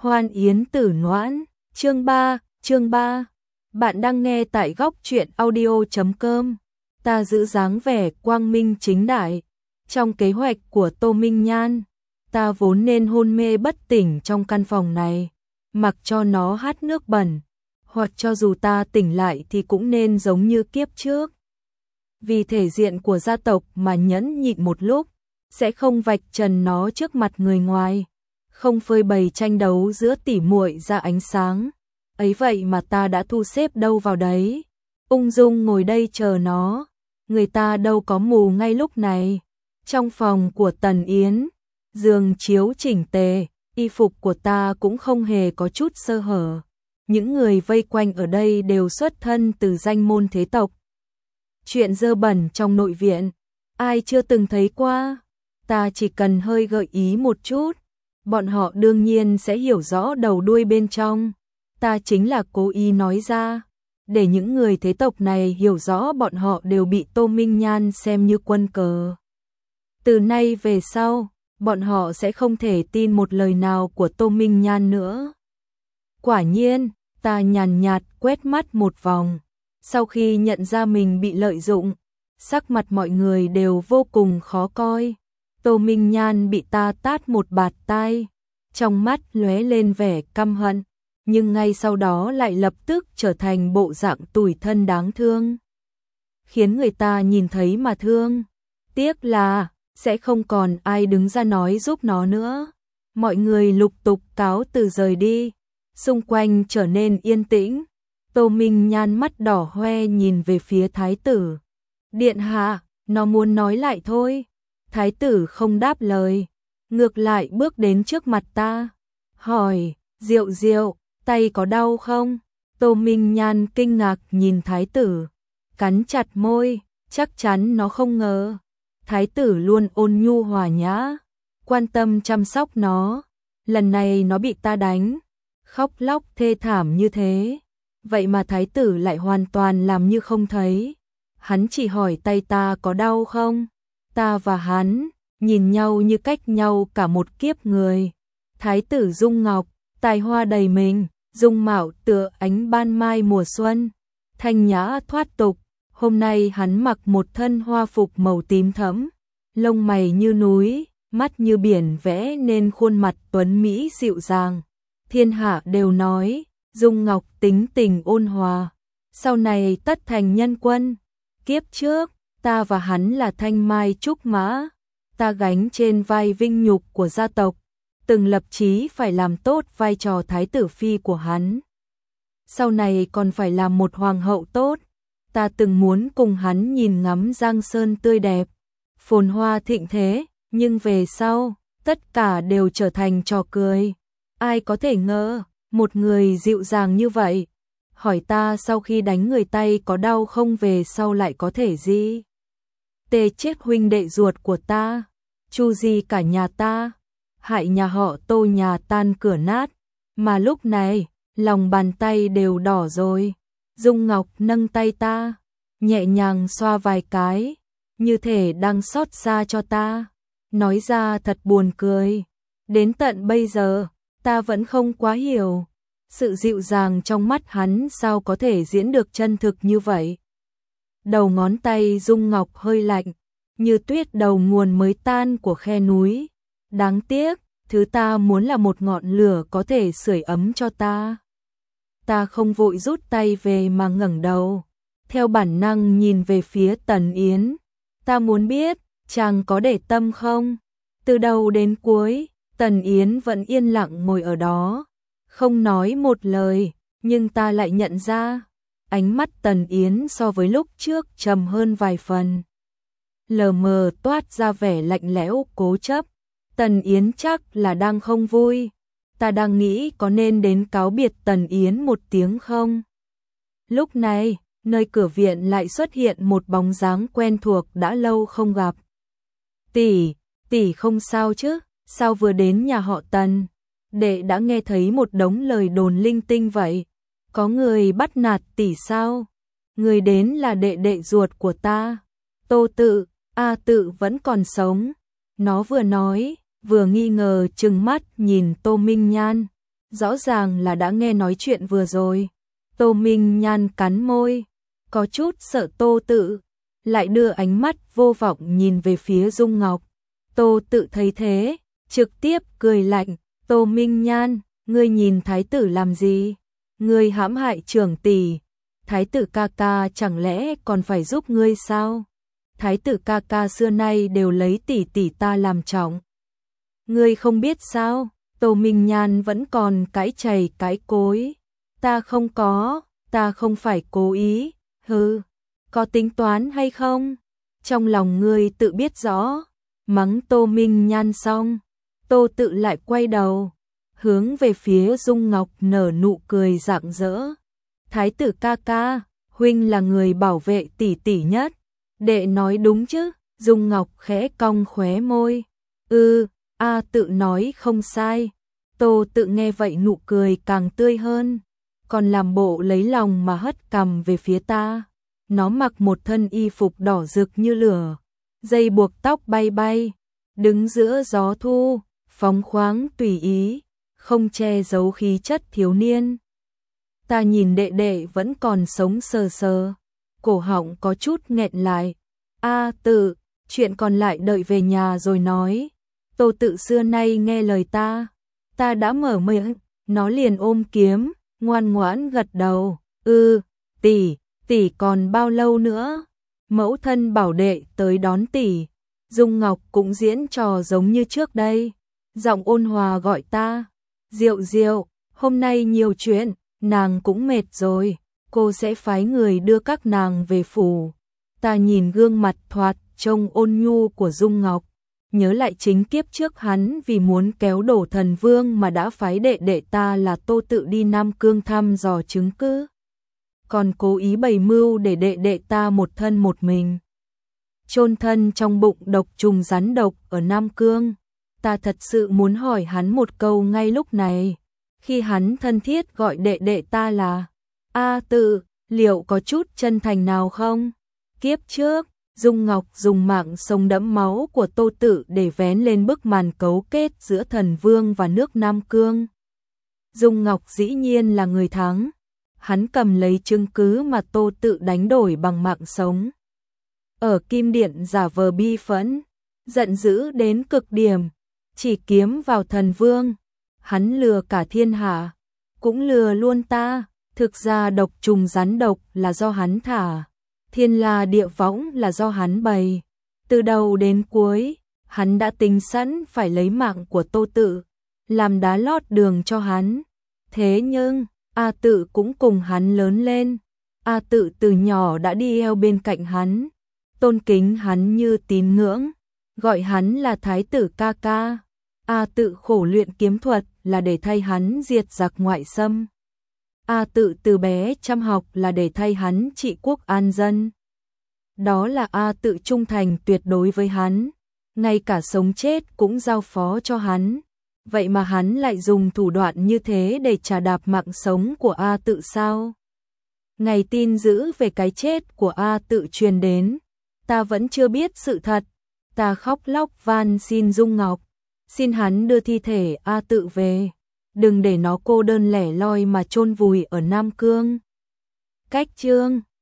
Hoan Yến Tử Noãn, chương 3. Bạn đang nghe tại góc truyện audio.com. Ta giữ dáng vẻ quang minh chính đại. Trong kế hoạch của Tô Minh Nhan, ta vốn nên hôn mê bất tỉnh trong căn phòng này, mặc cho nó hát nước bẩn, hoặc cho dù ta tỉnh lại thì cũng nên giống như kiếp trước. Vì thể diện của gia tộc mà nhẫn nhịn một lúc, sẽ không vạch trần nó trước mặt người ngoài, không phơi bày tranh đấu giữa tỉ muội ra ánh sáng. Ấy vậy mà ta đã thu xếp đâu vào đấy, ung dung ngồi đây chờ nó. Người ta đâu có mù ngay lúc này. Trong phòng của Tần Yến, giường chiếu chỉnh tề, y phục của ta cũng không hề có chút sơ hở. Những người vây quanh ở đây đều xuất thân từ danh môn thế tộc. Chuyện dơ bẩn trong nội viện, ai chưa từng thấy qua? Ta chỉ cần hơi gợi ý một chút, bọn họ đương nhiên sẽ hiểu rõ đầu đuôi bên trong. Ta chính là cố ý nói ra, để những người thế tộc này hiểu rõ bọn họ đều bị Tô Minh Nhan xem như quân cờ. Từ nay về sau, bọn họ sẽ không thể tin một lời nào của Tô Minh Nhan nữa. Quả nhiên, ta nhàn nhạt quét mắt một vòng. Sau khi nhận ra mình bị lợi dụng, sắc mặt mọi người đều vô cùng khó coi. Tô Minh Nhan bị ta tát một bạt tai, trong mắt lóe lên vẻ căm hận, nhưng ngay sau đó lại lập tức trở thành bộ dạng tủi thân đáng thương, khiến người ta nhìn thấy mà thương. Tiếc là sẽ không còn ai đứng ra nói giúp nó nữa. Mọi người lục tục cáo từ rời đi, xung quanh trở nên yên tĩnh. Tô Minh Nhan mắt đỏ hoe nhìn về phía thái tử. Điện hạ, nó muốn nói lại thôi. Thái tử không đáp lời, ngược lại bước đến trước mặt ta, hỏi, Diệu Diệu, tay có đau không? Tô Minh Nhan kinh ngạc nhìn thái tử, cắn chặt môi, chắc chắn nó không ngờ. Thái tử luôn ôn nhu hòa nhã, quan tâm chăm sóc nó. Lần này nó bị ta đánh, khóc lóc thê thảm như thế, vậy mà thái tử lại hoàn toàn làm như không thấy. Hắn chỉ hỏi tay ta có đau không? Ta và hắn nhìn nhau như cách nhau cả một kiếp người. Thái tử Dung Ngọc, tài hoa đầy mình, dung mạo tựa ánh ban mai mùa xuân, thanh nhã thoát tục. Hôm nay hắn mặc một thân hoa phục màu tím thẫm, lông mày như núi, mắt như biển vẽ nên khuôn mặt tuấn mỹ dịu dàng. Thiên hạ đều nói, Dung Ngọc tính tình ôn hòa, sau này tất thành nhân quân. Kiếp trước, ta và hắn là thanh mai trúc mã, ta gánh trên vai vinh nhục của gia tộc, từng lập chí phải làm tốt vai trò thái tử phi của hắn. Sau này còn phải làm một hoàng hậu tốt, ta từng muốn cùng hắn nhìn ngắm Giang Sơn tươi đẹp, phồn hoa thịnh thế, nhưng về sau, tất cả đều trở thành trò cười. Ai có thể ngờ, một người dịu dàng như vậy, hỏi ta sau khi đánh người tay có đau không, về sau lại có thể gì? Tê chết huynh đệ ruột của ta, chu di cả nhà ta, hại nhà họ Tô nhà tan cửa nát, mà lúc này, lòng bàn tay đều đỏ rồi. Dung Ngọc nâng tay ta, nhẹ nhàng xoa vài cái, như thể đang xót xa cho ta. Nói ra thật buồn cười, đến tận bây giờ, ta vẫn không quá hiểu, sự dịu dàng trong mắt hắn sao có thể diễn được chân thực như vậy. Đầu ngón tay Dung Ngọc hơi lạnh, như tuyết đầu nguồn mới tan của khe núi. Đáng tiếc, thứ ta muốn là một ngọn lửa có thể sưởi ấm cho ta. Ta không vội rút tay về mà ngẩng đầu, theo bản năng nhìn về phía Tần Yến. Ta muốn biết, chàng có để tâm không? Từ đầu đến cuối, Tần Yến vẫn yên lặng ngồi ở đó, không nói một lời, nhưng ta lại nhận ra, ánh mắt Tần Yến so với lúc trước trầm hơn vài phần. Lờ mờ toát ra vẻ lạnh lẽo cố chấp. Tần Yến chắc là đang không vui. Ta đang nghĩ có nên đến cáo biệt Tần Yến một tiếng không? Lúc này, nơi cửa viện lại xuất hiện một bóng dáng quen thuộc đã lâu không gặp. Tỷ không sao chứ? Sao vừa đến nhà họ Tần, đệ đã nghe thấy một đống lời đồn linh tinh vậy? Có người bắt nạt tỷ sao? Người đến là đệ đệ ruột của ta, Tô Tự. A Tự vẫn còn sống. Nó vừa nói, vừa nghi ngờ trừng mắt nhìn Tô Minh Nhan. rõ ràng là đã nghe nói chuyện vừa rồi. Tô Minh Nhan cắn môi, có chút sợ Tô Tự, lại đưa ánh mắt vô vọng nhìn về phía Dung Ngọc. Tô Tự thấy thế, trực tiếp cười lạnh, Tô Minh Nhan, ngươi nhìn thái tử làm gì? Ngươi hãm hại trưởng tỷ, thái tử ca ca chẳng lẽ còn phải giúp ngươi sao? Thái tử ca ca xưa nay đều lấy tỷ tỷ ta làm trọng. Ngươi không biết sao? Tô Minh Nhan vẫn còn cãi chày cãi cối. Ta không phải cố ý, hừ, có tính toán hay không? Trong lòng ngươi tự biết rõ. Mắng Tô Minh Nhan xong, Tô Tự lại quay đầu, hướng về phía Dung Ngọc nở nụ cười rạng rỡ. Thái tử ca ca, huynh là người bảo vệ tỷ tỷ nhất. Đệ nói đúng chứ? Dung Ngọc khẽ cong khóe môi. Tự nói không sai. Tô Tự nghe vậy nụ cười càng tươi hơn, còn làm bộ lấy lòng mà hất cằm về phía ta. Nó mặc một thân y phục đỏ rực như lửa, dây buộc tóc bay bay, đứng giữa gió thu, phóng khoáng tùy ý, không che giấu khí chất thiếu niên. Ta nhìn đệ đệ vẫn còn sống sờ sờ, cổ họng có chút nghẹn lại. Tự, chuyện còn lại đợi về nhà rồi nói. Tô Tự xưa nay nghe lời ta đã mở miệng, nó liền ôm kiếm, ngoan ngoãn gật đầu. Tỷ còn bao lâu nữa? Mẫu thân bảo đệ tới đón tỷ. Dung Ngọc cũng diễn trò giống như trước đây, giọng ôn hòa gọi ta. Diệu, hôm nay nhiều chuyện, nàng cũng mệt rồi, cô sẽ phái người đưa các nàng về phủ. Ta nhìn gương mặt thoạt trông ôn nhu của Dung Ngọc, nhớ lại chính kiếp trước hắn vì muốn kéo đổ thần vương mà đã phái đệ đệ ta là Tô Tự đi Nam Cương thăm dò chứng cứ, còn cố ý bày mưu để đệ đệ ta một thân một mình chôn thân trong bụng độc trùng rắn độc ở Nam Cương. Ta thật sự muốn hỏi hắn một câu ngay lúc này, khi hắn thân thiết gọi đệ đệ ta là Tự, liệu có chút chân thành nào không? Kiếp trước, Dung Ngọc dùng mạng sông đẫm máu của Tô Tự để vén lên bức màn cấu kết giữa thần vương và nước Nam Cương. Dung Ngọc dĩ nhiên là người thắng. Hắn cầm lấy chứng cứ mà Tô Tự đánh đổi bằng mạng sống. Ở Kim Điện giả vờ bi phẫn, giận dữ đến cực điểm, chỉ kiếm vào thần vương. Hắn lừa cả thiên hạ, cũng lừa luôn ta. Thực ra độc trùng rắn độc là do hắn thả, thiên la địa võng là do hắn bày. Từ đầu đến cuối, hắn đã tính sẵn phải lấy mạng của Tô Tự, làm đá lót đường cho hắn. Thế nhưng, Tự cũng cùng hắn lớn lên. Tự từ nhỏ đã đi theo bên cạnh hắn, tôn kính hắn như tín ngưỡng, gọi hắn là thái tử ca ca. Tự khổ luyện kiếm thuật là để thay hắn diệt giặc ngoại xâm. Tự từ bé chăm học là để thay hắn trị quốc an dân. Đó là Tự trung thành tuyệt đối với hắn, ngay cả sống chết cũng giao phó cho hắn. Vậy mà hắn lại dùng thủ đoạn như thế để trà đạp mạng sống của Tự sao? Ngày tin dữ về cái chết của Tự truyền đến, ta vẫn chưa biết sự thật. Ta khóc lóc van xin Dung Ngọc, xin hắn đưa thi thể Tự về, đừng để nó cô đơn lẻ loi mà chôn vùi ở Nam Cương. Cách chương